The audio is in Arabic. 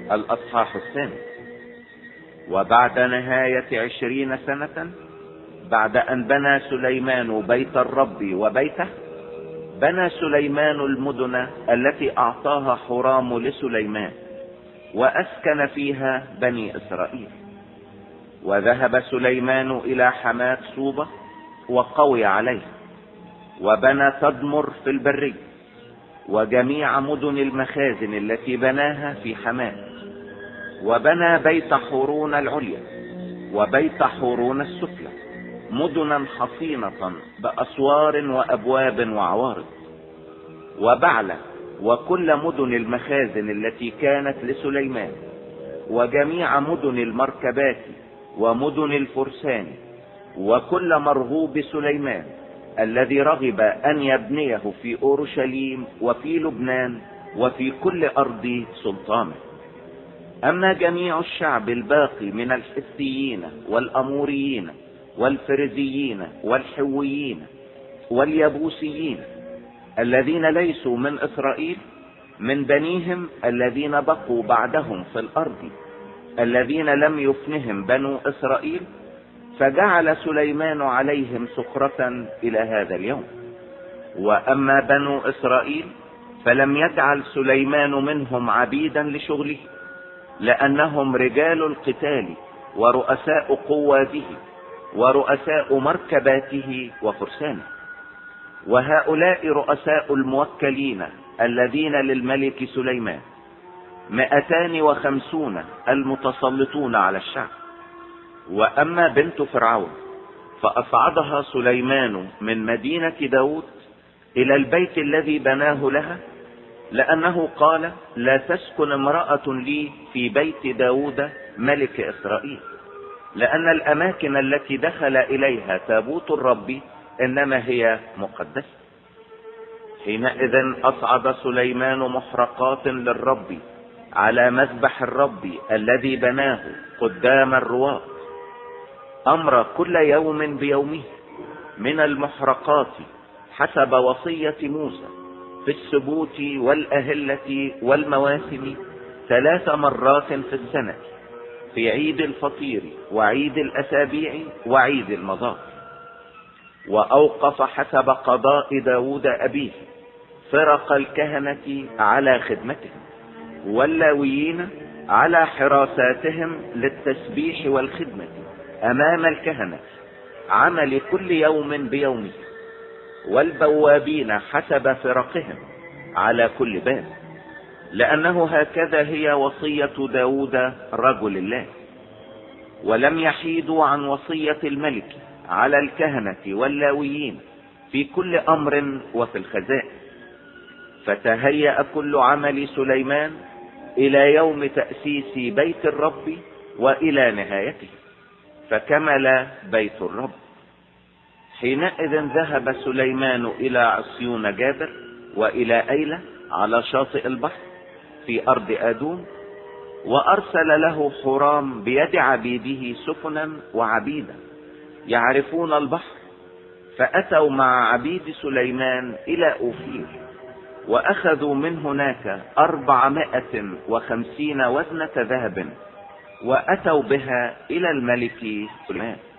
الأصحاح 8. وبعد نهاية 20 سنة بعد أن بنى سليمان بيت الرب وبيته، بنى سليمان المدن التي أعطاها حرام لسليمان، وأسكن فيها بني إسرائيل. وذهب سليمان إلى حماة صوبة وقوي عليها، وبنى تدمر في البرية، وجميع مدن المخازن التي بناها في حماة. وبنى بيت حورون العليا وبيت حورون السفلى، مدنا حصينة بأسوار وأبواب وعوارض. وبعلى وكل مدن المخازن التي كانت لسليمان، وجميع مدن المركبات ومدن الفرسان، وكل مرغوب سليمان الذي رغب أن يبنيه في أورشليم وفي لبنان وفي كل أرض سلطانه. أما جميع الشعب الباقي من الحثيين والأموريين والفرزيين والحويين واليبوسيين الذين ليسوا من إسرائيل، من بنيهم الذين بقوا بعدهم في الأرض الذين لم يفنهم بنو إسرائيل، فجعل سليمان عليهم سخرة إلى هذا اليوم. وأما بنو إسرائيل فلم يجعل سليمان منهم عبيدا لشغله، لأنهم رجال القتال ورؤساء قواته ورؤساء مركباته وفرسانه. وهؤلاء رؤساء الموكلين الذين للملك سليمان 250 المتسلطون على الشعب. وأما بنت فرعون فأصعدها سليمان من مدينة داود إلى البيت الذي بناه لها، لأنه قال: لا تسكن امرأة لي في بيت داود ملك إسرائيل، لأن الأماكن التي دخل إليها تابوت الرب إنما هي مقدسة. حينئذ أصعد سليمان محرقات للرب على مذبح الرب الذي بناه قدام الرواة، أمر كل يوم بيومه من المحرقات حسب وصية موسى في السبوت والأهلة والمواسم 3 مرات في السنة، في عيد الفطير وعيد الأسابيع وعيد المضار. وأوقف حسب قضاء داود أبيه فرق الكهنة على خدمتهم، واللاويين على حراساتهم للتسبيح والخدمة أمام الكهنة، عمل كل يوم بيومه، والبوابين حسب فرقهم على كل باب، لأنه هكذا هي وصية داود رجل الله. ولم يحيدوا عن وصية الملك على الكهنة واللاويين في كل أمر وفي الخزائن. فتهيأ كل عمل سليمان إلى يوم تأسيس بيت الرب وإلى نهايته، فكمل بيت الرب. حينئذ ذهب سليمان إلى عصيون جابر وإلى أيلة على شاطئ البحر في أرض آدوم، وأرسل له حرام بيد عبيده سفنا وعبيدا يعرفون البحر، فأتوا مع عبيد سليمان إلى أوفير، وأخذوا من هناك 450 وزنة ذهب، وأتوا بها إلى الملك سليمان.